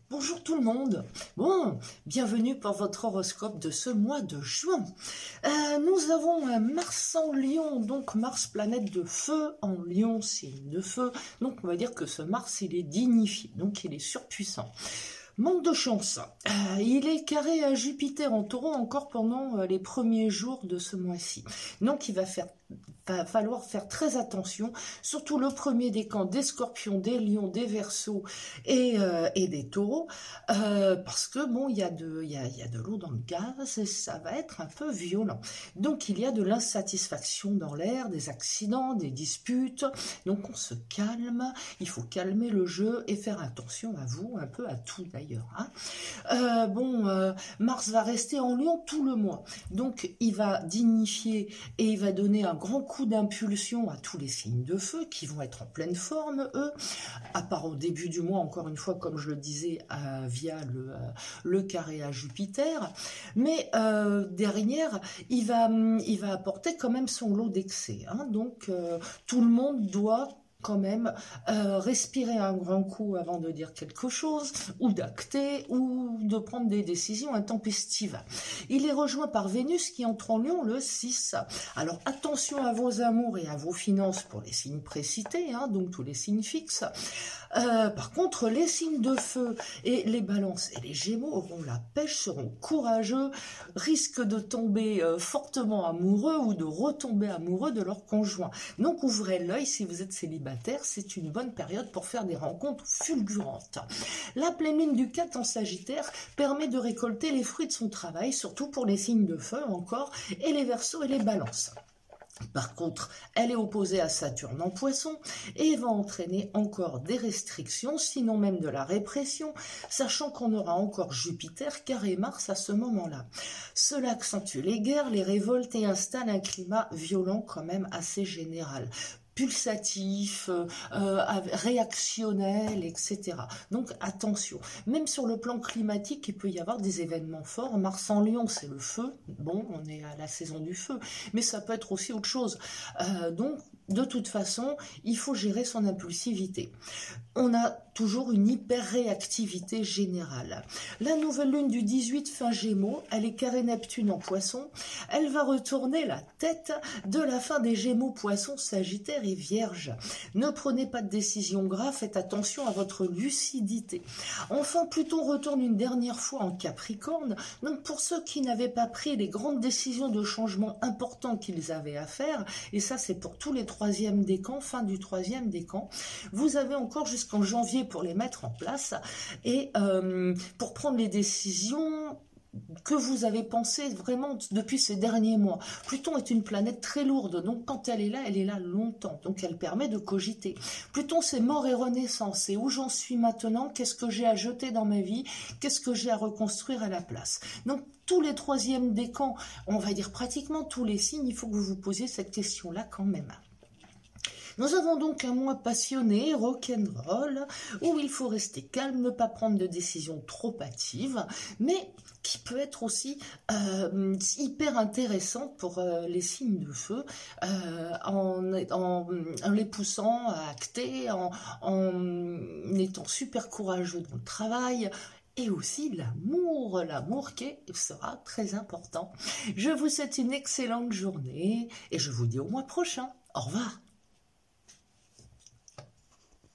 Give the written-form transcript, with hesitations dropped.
Bonjour tout le monde. Bon, bienvenue pour votre horoscope de ce mois de juin. Nous avons un Mars en Lion, donc Mars planète de feu en Lion, signe de feu. Donc on va dire que ce Mars il est dignifié, donc il est surpuissant. Manque de chance, il est carré à Jupiter en Taureau encore pendant les premiers jours de ce mois-ci. Donc il va falloir faire très attention, surtout le premier décan des Scorpions, des Lions, des Verseaux et des Taureaux, parce que bon, il y a de l'eau dans le gaz et ça va être un peu violent. Donc il y a de l'insatisfaction dans l'air, des accidents, des disputes. Donc on se calme, il faut calmer le jeu et faire attention à vous, un peu à tout d'ailleurs. Mars va rester en Lion tout le mois, donc il va dignifier et il va donner un grand coup d'impulsion à tous les signes de feu qui vont être en pleine forme, eux, à part au début du mois, encore une fois, comme je le disais, via le carré à Jupiter, mais derrière, il va apporter quand même son lot d'excès, hein, donc tout le monde doit quand même respirer un grand coup avant de dire quelque chose, ou d'acter, ou de prendre des décisions intempestives. Il est rejoint par Vénus qui entre en Lion le 6. Alors attention à vos amours et à vos finances pour les signes précités, hein, donc tous les signes fixes. Par contre, les signes de feu et les balances et les gémeaux auront la pêche, seront courageux, risquent de tomber fortement amoureux ou de retomber amoureux de leur conjoint. Donc ouvrez l'œil si vous êtes célibataire, c'est une bonne période pour faire des rencontres fulgurantes. La pleine lune du 4 en Sagittaire permet de récolter les fruits de son travail, surtout pour les signes de feu encore, et les Verseaux et les balances. Par contre, elle est opposée à Saturne en Poisson et va entraîner encore des restrictions, sinon même de la répression, sachant qu'on aura encore Jupiter carré Mars à ce moment-là. Cela accentue les guerres, les révoltes et installe un climat violent quand même assez général, pulsatif, réactionnel, etc. Donc attention, même sur le plan climatique, il peut y avoir des événements forts. Mars en Lion, c'est le feu, bon, on est à la saison du feu, mais ça peut être aussi autre chose. Donc, de toute façon, il faut gérer son impulsivité. On a toujours une hyper-réactivité générale. La nouvelle lune du 18 fin Gémeaux, elle est carré Neptune en Poisson, elle va retourner la tête de la fin des Gémeaux, Poissons, Sagittaire et Vierge. Ne prenez pas de décision grave, faites attention à votre lucidité. Enfin, Pluton retourne une dernière fois en Capricorne, donc pour ceux qui n'avaient pas pris les grandes décisions de changement importants qu'ils avaient à faire, et ça c'est pour tous les troisièmes décans, fin du troisième décan, vous avez encore jusqu'en janvier pour les mettre en place et pour prendre les décisions que vous avez pensé vraiment depuis ces derniers mois. Pluton est une planète très lourde, donc quand elle est là longtemps, donc elle permet de cogiter. Pluton, c'est mort et renaissance, c'est où j'en suis maintenant, qu'est-ce que j'ai à jeter dans ma vie, qu'est-ce que j'ai à reconstruire à la place. Donc tous les troisièmes décans, on va dire pratiquement tous les signes, il faut que vous vous posiez cette question-là quand même. Nous avons donc un mois passionné, rock'n'roll, où il faut rester calme, ne pas prendre de décisions trop hâtives, mais qui peut être aussi hyper intéressante pour les signes de feu, en les poussant à acter, en étant super courageux dans le travail, et aussi l'amour qui sera très important. Je vous souhaite une excellente journée, et je vous dis au mois prochain. Au revoir.